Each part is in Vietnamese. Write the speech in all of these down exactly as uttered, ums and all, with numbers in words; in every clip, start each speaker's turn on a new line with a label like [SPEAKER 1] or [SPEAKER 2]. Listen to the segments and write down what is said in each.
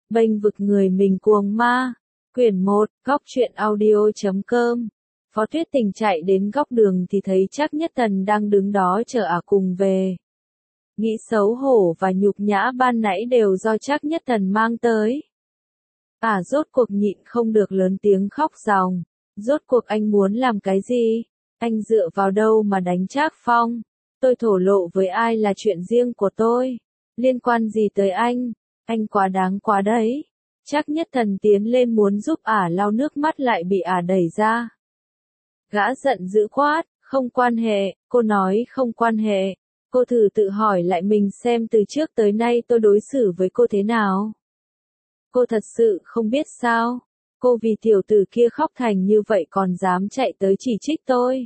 [SPEAKER 1] Bênh vực người mình cuồng ma. Quyển một, góc truyện audio chấm com. Phó Tuyết Tình chạy đến góc đường thì thấy Trác Nhất Thần đang đứng đó chờ ả cùng về. Nghĩ xấu hổ và nhục nhã ban nãy đều do Trác Nhất Thần mang tới. Ả rốt cuộc nhịn không được lớn tiếng khóc ròng. Rốt cuộc anh muốn làm cái gì? Anh dựa vào đâu mà đánh Trác Phong? Tôi thổ lộ với ai là chuyện riêng của tôi. Liên quan gì tới anh? Anh quá đáng quá đấy. Trác Nhất Thần tiến lên muốn giúp ả lau nước mắt lại bị ả đẩy ra. Gã giận dữ quát, không quan hệ, cô nói không quan hệ. Cô thử tự hỏi lại mình xem từ trước tới nay tôi đối xử với cô thế nào. Cô thật sự không biết sao? Cô vì tiểu tử kia khóc thành như vậy còn dám chạy tới chỉ trích tôi.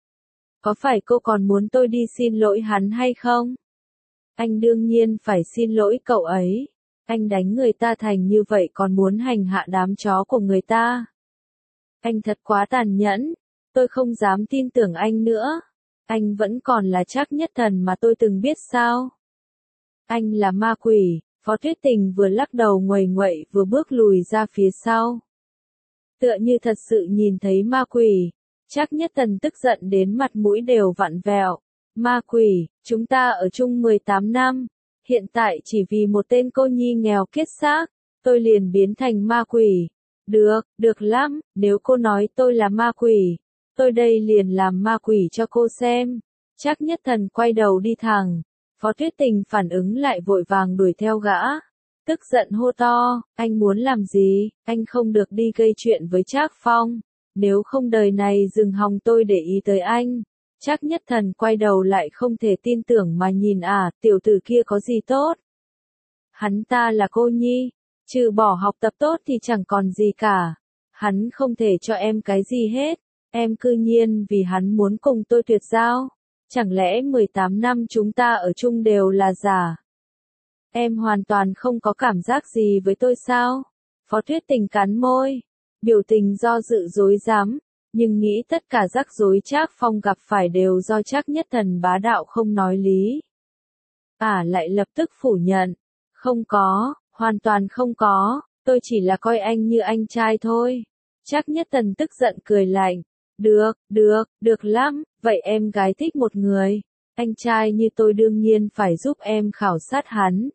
[SPEAKER 1] Có phải cô còn muốn tôi đi xin lỗi hắn hay không? Anh đương nhiên phải xin lỗi cậu ấy. Anh đánh người ta thành như vậy còn muốn hành hạ đám chó của người ta. Anh thật quá tàn nhẫn. Tôi không dám tin tưởng anh nữa. Anh vẫn còn là Trác Nhất Thần mà tôi từng biết sao? Anh là ma quỷ. Phó Tuyết Tình vừa lắc đầu nguầy nguậy vừa bước lùi ra phía sau. Tựa như thật sự nhìn thấy ma quỷ. Trác Nhất Thần tức giận đến mặt mũi đều vặn vẹo. Ma quỷ, chúng ta ở chung mười tám năm. Hiện tại chỉ vì một tên cô nhi nghèo kiết xác, tôi liền biến thành ma quỷ. Được, được lắm, nếu cô nói tôi là ma quỷ, tôi đây liền làm ma quỷ cho cô xem. Trác Nhất Thần quay đầu đi thẳng. Phó Tuyết Tình phản ứng lại vội vàng đuổi theo gã. Tức giận hô to, anh muốn làm gì? Anh không được đi gây chuyện với Trác Phong. Nếu không đời này dừng hòng tôi để ý tới anh. Trác Nhất Thần quay đầu lại không thể tin tưởng mà nhìn à, tiểu tử kia có gì tốt? Hắn ta là cô nhi, trừ bỏ học tập tốt thì chẳng còn gì cả. Hắn không thể cho em cái gì hết. Em cư nhiên vì hắn muốn cùng tôi tuyệt giao. Chẳng lẽ mười tám năm chúng ta ở chung đều là giả? Em hoàn toàn không có cảm giác gì với tôi sao? Phó Tuyết Tình cắn môi, biểu tình do dự dối dám, nhưng nghĩ tất cả rắc rối Trác Phong gặp phải đều do Trác Nhất Thần bá đạo không nói lý. Ả à, lại lập tức phủ nhận, không có, hoàn toàn không có, tôi chỉ là coi anh như anh trai thôi. Trác Nhất Thần tức giận cười lạnh, được, được, được lắm, vậy em gái thích một người, anh trai như tôi đương nhiên phải giúp em khảo sát hắn.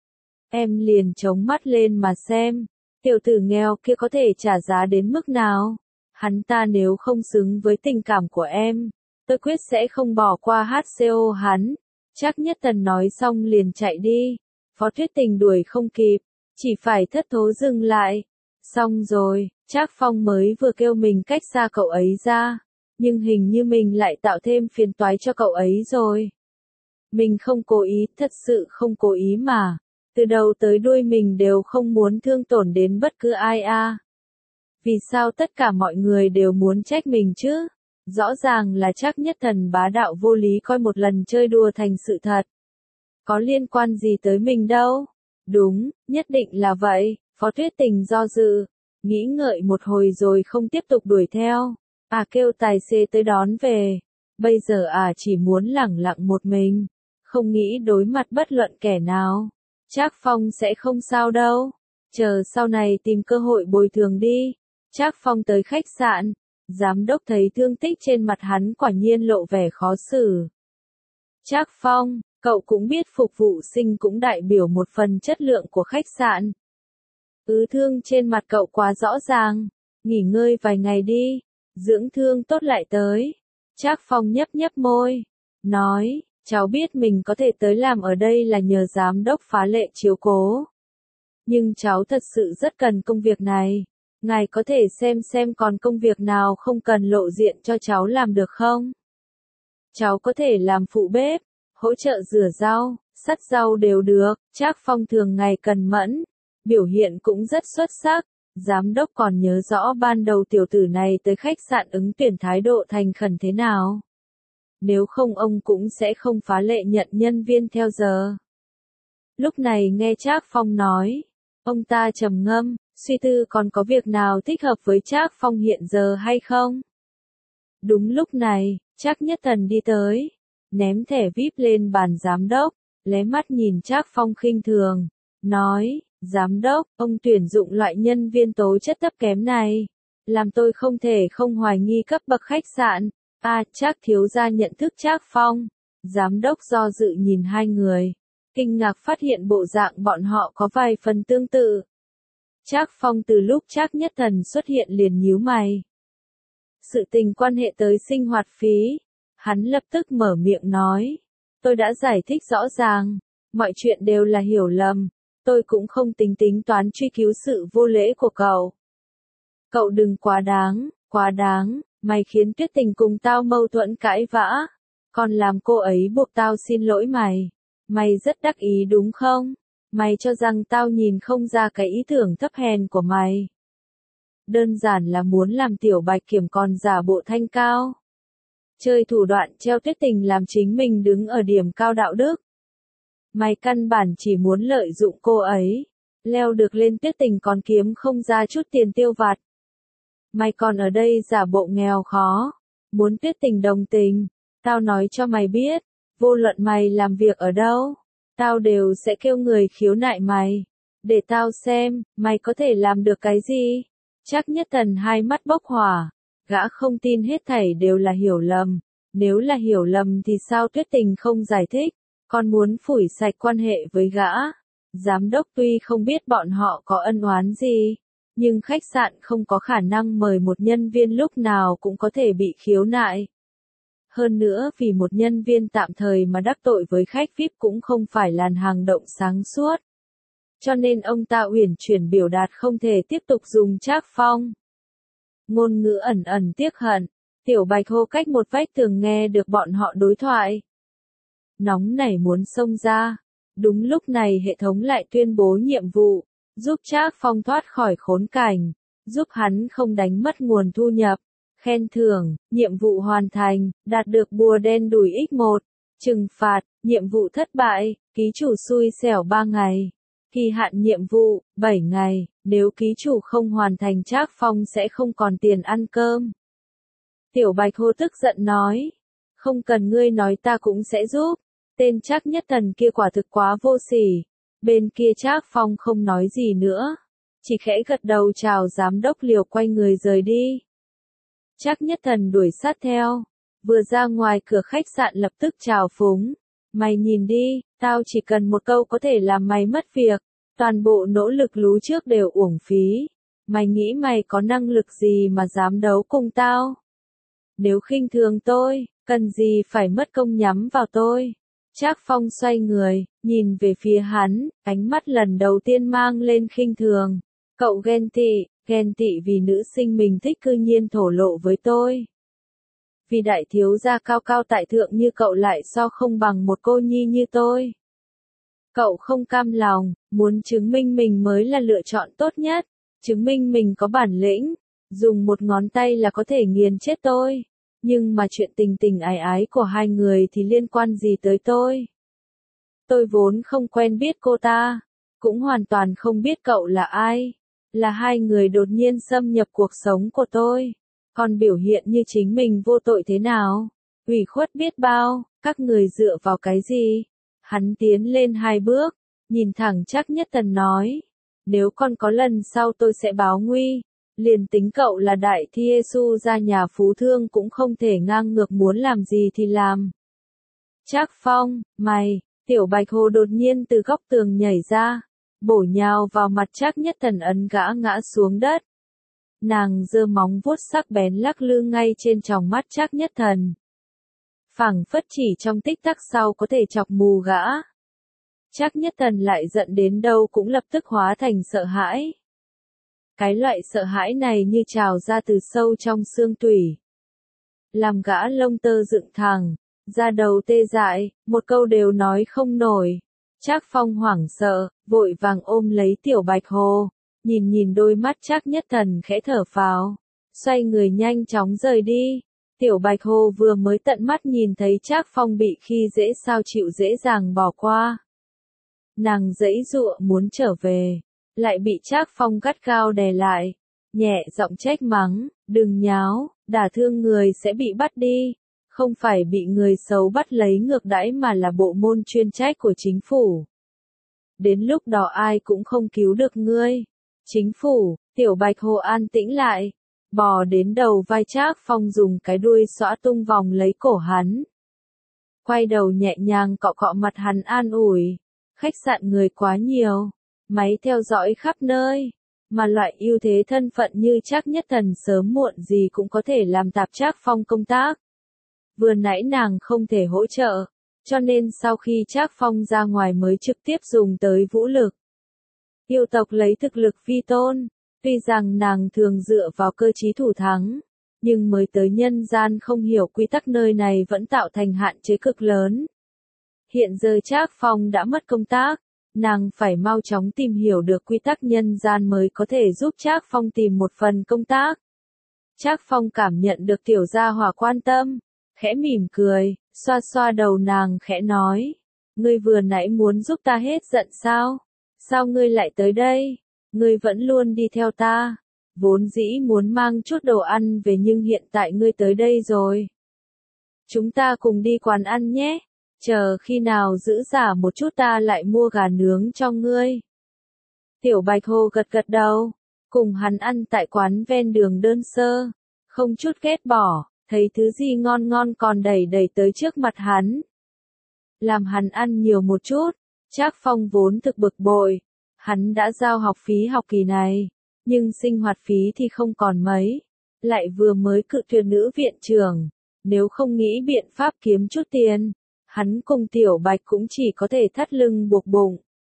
[SPEAKER 1] Em liền chống mắt lên mà xem, tiểu tử nghèo kia có thể trả giá đến mức nào. Hắn ta nếu không xứng với tình cảm của em, tôi quyết sẽ không bỏ qua hát xê ô hắn. Trác Nhất Thần nói xong liền chạy đi. Phó Tuyết Tình đuổi không kịp, chỉ phải thất thố dừng lại. Xong rồi, Trác Phong mới vừa kêu mình cách xa cậu ấy ra, nhưng hình như mình lại tạo thêm phiền toái cho cậu ấy rồi. Mình không cố ý, thật sự không cố ý mà. Từ đầu tới đuôi mình đều không muốn thương tổn đến bất cứ ai a. Vì sao tất cả mọi người đều muốn trách mình chứ? Rõ ràng là Trác Nhất Thần bá đạo vô lý coi một lần chơi đùa thành sự thật. Có liên quan gì tới mình đâu? Đúng, nhất định là vậy. Phó Tuyết Tình do dự, nghĩ ngợi một hồi rồi không tiếp tục đuổi theo. À kêu tài xế tới đón về. Bây giờ à chỉ muốn lẳng lặng một mình, không nghĩ đối mặt bất luận kẻ nào. Trác Phong sẽ không sao đâu. Chờ sau này tìm cơ hội bồi thường đi. Trác Phong tới khách sạn. Giám đốc thấy thương tích trên mặt hắn quả nhiên lộ vẻ khó xử. Trác Phong, cậu cũng biết phục vụ sinh cũng đại biểu một phần chất lượng của khách sạn. Ứ thương trên mặt cậu quá rõ ràng. Nghỉ ngơi vài ngày đi. Dưỡng thương tốt lại tới. Trác Phong nhấp nhấp môi. Nói, cháu biết mình có thể tới làm ở đây là nhờ giám đốc phá lệ chiếu cố. Nhưng cháu thật sự rất cần công việc này. Ngài có thể xem xem còn công việc nào không cần lộ diện cho cháu làm được không? Cháu có thể làm phụ bếp, hỗ trợ rửa rau, sắt rau đều được. Trác Phong thường ngày cần mẫn, biểu hiện cũng rất xuất sắc. Giám đốc còn nhớ rõ ban đầu tiểu tử này tới khách sạn ứng tuyển thái độ thành khẩn thế nào. Nếu không ông cũng sẽ không phá lệ nhận nhân viên theo giờ. Lúc này nghe Trác Phong nói, ông ta trầm ngâm, suy tư còn có việc nào thích hợp với Trác Phong hiện giờ hay không. Đúng lúc này, Trác Nhất Thần đi tới, ném thẻ víp lên bàn giám đốc, lé mắt nhìn Trác Phong khinh thường, nói, Giám đốc, ông tuyển dụng loại nhân viên tố chất thấp kém này, làm tôi không thể không hoài nghi cấp bậc khách sạn. À, Trác thiếu gia nhận thức Trác Phong. Giám đốc do dự nhìn hai người, kinh ngạc phát hiện bộ dạng bọn họ có vài phần tương tự. Trác Phong từ lúc Trác Nhất Thần xuất hiện liền nhíu mày. Sự tình quan hệ tới sinh hoạt phí, hắn lập tức mở miệng nói. Tôi đã giải thích rõ ràng, mọi chuyện đều là hiểu lầm, tôi cũng không tính tính toán truy cứu sự vô lễ của cậu. Cậu đừng quá đáng, quá đáng, mày khiến Tuyết Tình cùng tao mâu thuẫn cãi vã, còn làm cô ấy buộc tao xin lỗi mày. Mày rất đắc ý đúng không? Mày cho rằng tao nhìn không ra cái ý tưởng thấp hèn của mày. Đơn giản là muốn làm Tiểu Bạch Kiểm còn giả bộ thanh cao. Chơi thủ đoạn treo Tuyết Tình làm chính mình đứng ở điểm cao đạo đức. Mày căn bản chỉ muốn lợi dụng cô ấy, leo được lên Tuyết Tình còn kiếm không ra chút tiền tiêu vặt. Mày còn ở đây giả bộ nghèo khó, muốn Tuyết Tình đồng tình, tao nói cho mày biết, vô luận mày làm việc ở đâu, tao đều sẽ kêu người khiếu nại mày, để tao xem, mày có thể làm được cái gì. Trác Nhất Thần hai mắt bốc hỏa, gã không tin hết thảy đều là hiểu lầm, nếu là hiểu lầm thì sao Tuyết Tình không giải thích, còn muốn phủi sạch quan hệ với gã. Giám đốc tuy không biết bọn họ có ân oán gì, nhưng khách sạn không có khả năng mời một nhân viên lúc nào cũng có thể bị khiếu nại. Hơn nữa vì một nhân viên tạm thời mà đắc tội với khách vi ai pi cũng không phải làn hàng động sáng suốt. Cho nên ông ta uyển chuyển biểu đạt không thể tiếp tục dùng Trác Phong. Ngôn ngữ ẩn ẩn tiếc hận, Tiểu Bạch hô cách một vách tường nghe được bọn họ đối thoại. Nóng nảy muốn xông ra. Đúng lúc này hệ thống lại tuyên bố nhiệm vụ, giúp Trác Phong thoát khỏi khốn cảnh, giúp hắn không đánh mất nguồn thu nhập. Khen thưởng, nhiệm vụ hoàn thành, đạt được bùa đen đùi nhân một. Trừng phạt, nhiệm vụ thất bại, ký chủ xui xẻo ba ngày. Kỳ hạn nhiệm vụ, bảy ngày, nếu ký chủ không hoàn thành Trác Phong sẽ không còn tiền ăn cơm. Tiểu Bạch hô tức giận nói, không cần ngươi nói ta cũng sẽ giúp. Tên Trác Nhất Thần kia quả thực quá vô sỉ. Bên kia Trác Phong không nói gì nữa, chỉ khẽ gật đầu chào giám đốc liều quay người rời đi. Trác Nhất Thần đuổi sát theo, vừa ra ngoài cửa khách sạn lập tức chào phúng. Mày nhìn đi, tao chỉ cần một câu có thể làm mày mất việc, toàn bộ nỗ lực lú trước đều uổng phí. Mày nghĩ mày có năng lực gì mà dám đấu cùng tao? Nếu khinh thường tôi, cần gì phải mất công nhắm vào tôi? Trác Phong xoay người, nhìn về phía hắn, ánh mắt lần đầu tiên mang lên khinh thường. Cậu ghen tị, ghen tị vì nữ sinh mình thích cư nhiên thổ lộ với tôi. Vì đại thiếu gia cao cao tại thượng như cậu lại so không bằng một cô nhi như tôi. Cậu không cam lòng, muốn chứng minh mình mới là lựa chọn tốt nhất, chứng minh mình có bản lĩnh, dùng một ngón tay là có thể nghiền chết tôi. Nhưng mà chuyện tình tình ái ái của hai người thì liên quan gì tới tôi? Tôi vốn không quen biết cô ta, cũng hoàn toàn không biết cậu là ai. Là hai người đột nhiên xâm nhập cuộc sống của tôi, còn biểu hiện như chính mình vô tội thế nào? Ủy khuất biết bao, các người dựa vào cái gì? Hắn tiến lên hai bước, nhìn thẳng Trác Nhất Thần nói, nếu còn có lần sau tôi sẽ báo nguy. Liền tính cậu là đại thi su ra nhà phú thương cũng không thể ngang ngược muốn làm gì thì làm. Trác Phong, mày, Tiểu Bạch Hồ đột nhiên từ góc tường nhảy ra, bổ nhào vào mặt Trác Nhất Thần ấn gã ngã xuống đất. Nàng giơ móng vuốt sắc bén lắc lư ngay trên tròng mắt Trác Nhất Thần. Phảng phất chỉ trong tích tắc sau có thể chọc mù gã. Trác Nhất Thần lại giận đến đâu cũng lập tức hóa thành sợ hãi. Cái loại sợ hãi này như trào ra từ sâu trong xương tủy. Làm gã lông tơ dựng thẳng, da đầu tê dại, một câu đều nói không nổi. Trác Phong hoảng sợ, vội vàng ôm lấy Tiểu Bạch Hồ, nhìn nhìn đôi mắt Trác Nhất Thần khẽ thở phào, xoay người nhanh chóng rời đi. Tiểu Bạch Hồ vừa mới tận mắt nhìn thấy Trác Phong bị khi dễ sao chịu dễ dàng bỏ qua. Nàng giãy giụa muốn trở về, lại bị Trác Phong gắt gao đè lại, nhẹ giọng trách mắng, đừng nháo, đả thương người sẽ bị bắt đi, không phải bị người xấu bắt lấy ngược đãi mà là bộ môn chuyên trách của chính phủ. đến lúc đó ai cũng không cứu được ngươi. Chính phủ, Tiểu Bạch Hồ an tĩnh lại, bò đến đầu vai Trác Phong dùng cái đuôi xõa tung vòng lấy cổ hắn. Quay đầu nhẹ nhàng cọ cọ mặt hắn an ủi, khách sạn người quá nhiều, máy theo dõi khắp nơi, mà loại ưu thế thân phận như Trác Nhất Thần sớm muộn gì cũng có thể làm tạp Trác Phong công tác. Vừa nãy nàng không thể hỗ trợ, cho nên sau khi Trác Phong ra ngoài mới trực tiếp dùng tới vũ lực. Yêu tộc lấy thực lực vi tôn, tuy rằng nàng thường dựa vào cơ trí thủ thắng, nhưng mới tới nhân gian không hiểu quy tắc nơi này vẫn tạo thành hạn chế cực lớn. Hiện giờ Trác Phong đã mất công tác, nàng phải mau chóng tìm hiểu được quy tắc nhân gian mới có thể giúp Trác Phong tìm một phần công tác. Trác Phong cảm nhận được tiểu gia hỏa quan tâm, khẽ mỉm cười, xoa xoa đầu nàng khẽ nói, ngươi vừa nãy muốn giúp ta hết giận sao? Sao ngươi lại tới đây? Ngươi vẫn luôn đi theo ta. Vốn dĩ muốn mang chút đồ ăn về nhưng hiện tại ngươi tới đây rồi. Chúng ta cùng đi quán ăn nhé. Chờ khi nào giữ giả một chút ta lại mua gà nướng cho ngươi. Tiểu Bạch Hồ gật gật đầu, cùng hắn ăn tại quán ven đường đơn sơ, không chút ghét bỏ, thấy thứ gì ngon ngon còn đẩy đẩy tới trước mặt hắn. Làm hắn ăn nhiều một chút, Trác Phong vốn thực bực bội, hắn đã giao học phí học kỳ này, nhưng sinh hoạt phí thì không còn mấy, lại vừa mới cự tuyệt nữ viện trưởng, nếu không nghĩ biện pháp kiếm chút tiền, hắn cùng Tiểu Bạch cũng chỉ có thể thắt lưng buộc bụng.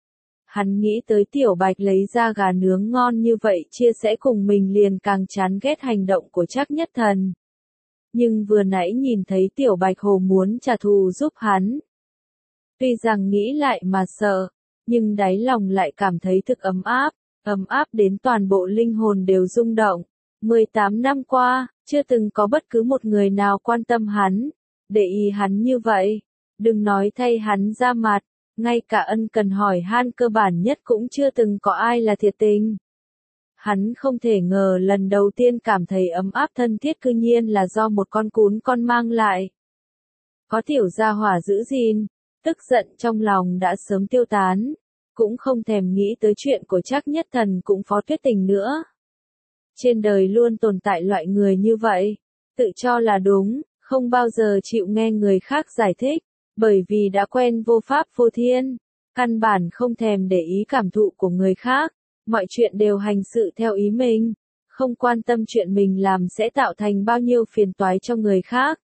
[SPEAKER 1] Hắn nghĩ tới Tiểu Bạch lấy ra gà nướng ngon như vậy chia sẻ cùng mình liền càng chán ghét hành động của Trác Nhất Thần. Nhưng vừa nãy nhìn thấy Tiểu Bạch Hồ muốn trả thù giúp hắn. Tuy rằng nghĩ lại mà sợ, nhưng đáy lòng lại cảm thấy thực ấm áp, ấm áp đến toàn bộ linh hồn đều rung động. mười tám năm qua, chưa từng có bất cứ một người nào quan tâm hắn, để ý hắn như vậy. Đừng nói thay hắn ra mặt, ngay cả ân cần hỏi han cơ bản nhất cũng chưa từng có ai là thiệt tình. Hắn không thể ngờ lần đầu tiên cảm thấy ấm áp thân thiết cư nhiên là do một con cún con mang lại. Có tiểu gia hỏa giữ gìn, tức giận trong lòng đã sớm tiêu tán, cũng không thèm nghĩ tới chuyện của Trác Nhất Thần cũng Phó Tuyết Tình nữa. Trên đời luôn tồn tại loại người như vậy, tự cho là đúng, không bao giờ chịu nghe người khác giải thích, bởi vì đã quen vô pháp vô thiên, căn bản không thèm để ý cảm thụ của người khác, mọi chuyện đều hành sự theo ý mình, không quan tâm chuyện mình làm sẽ tạo thành bao nhiêu phiền toái cho người khác.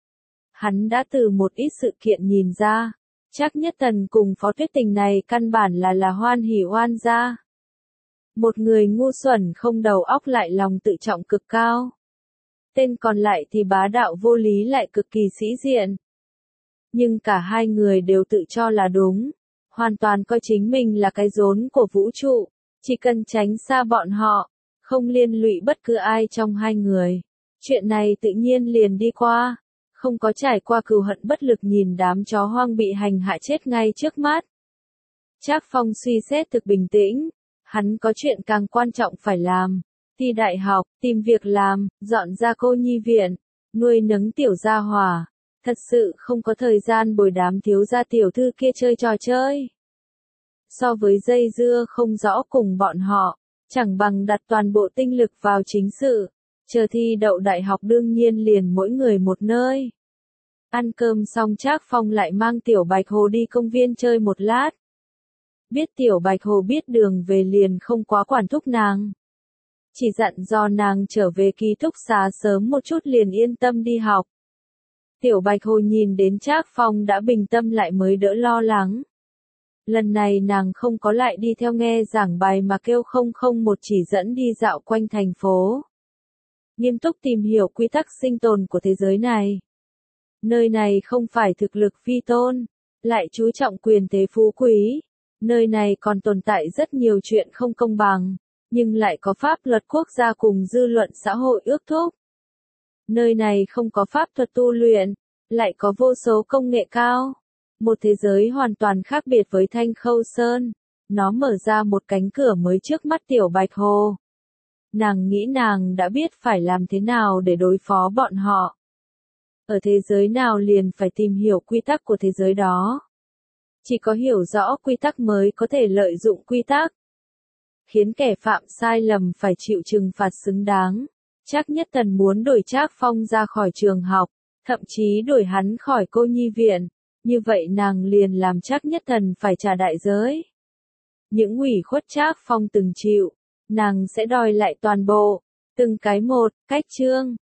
[SPEAKER 1] Hắn đã từ một ít sự kiện nhìn ra, Trác Nhất Thần cùng Phó Tuyết Tình này căn bản là là hoan hỉ oan gia. Một người ngu xuẩn không đầu óc lại lòng tự trọng cực cao. Tên còn lại thì bá đạo vô lý lại cực kỳ sĩ diện. Nhưng cả hai người đều tự cho là đúng, hoàn toàn coi chính mình là cái rốn của vũ trụ, chỉ cần tránh xa bọn họ, không liên lụy bất cứ ai trong hai người. Chuyện này tự nhiên liền đi qua, không có trải qua cừu hận bất lực nhìn đám chó hoang bị hành hạ chết ngay trước mắt. Trác Phong suy xét thực bình tĩnh, hắn có chuyện càng quan trọng phải làm, thi đại học, tìm việc làm, dọn ra cô nhi viện, nuôi nấng tiểu gia hỏa, thật sự không có thời gian bồi đám thiếu gia tiểu thư kia chơi trò chơi. So với dây dưa không rõ cùng bọn họ, chẳng bằng đặt toàn bộ tinh lực vào chính sự, chờ thi đậu đại học đương nhiên liền mỗi người một nơi. Ăn cơm xong Trác Phong lại mang Tiểu Bạch Hồ đi công viên chơi một lát. Biết Tiểu Bạch Hồ biết đường về liền không quá quản thúc nàng. Chỉ dặn dò nàng trở về ký túc xá sớm một chút liền yên tâm đi học. Tiểu Bạch Hồ nhìn đến Trác Phong đã bình tâm lại mới đỡ lo lắng. Lần này nàng không có lại đi theo nghe giảng bài mà kêu không không một chỉ dẫn đi dạo quanh thành phố. Nghiêm túc tìm hiểu quy tắc sinh tồn của thế giới này. Nơi này không phải thực lực vi tôn, lại chú trọng quyền thế phú quý. Nơi này còn tồn tại rất nhiều chuyện không công bằng, nhưng lại có pháp luật quốc gia cùng dư luận xã hội ước thúc. Nơi này không có pháp thuật tu luyện, lại có vô số công nghệ cao. Một thế giới hoàn toàn khác biệt với Thanh Khâu Sơn. Nó mở ra một cánh cửa mới trước mắt Tiểu Bạch Hồ. Nàng nghĩ nàng đã biết phải làm thế nào để đối phó bọn họ. Ở thế giới nào liền phải tìm hiểu quy tắc của thế giới đó. Chỉ có hiểu rõ quy tắc mới có thể lợi dụng quy tắc. Khiến kẻ phạm sai lầm phải chịu trừng phạt xứng đáng. Trác Nhất Tần muốn đuổi Trác Phong ra khỏi trường học, thậm chí đuổi hắn khỏi cô nhi viện. Như vậy nàng liền làm Trác Nhất Tần phải trả đại giới. Những ủy khuất Trác Phong từng chịu, nàng sẽ đòi lại toàn bộ, từng cái một, cách chương.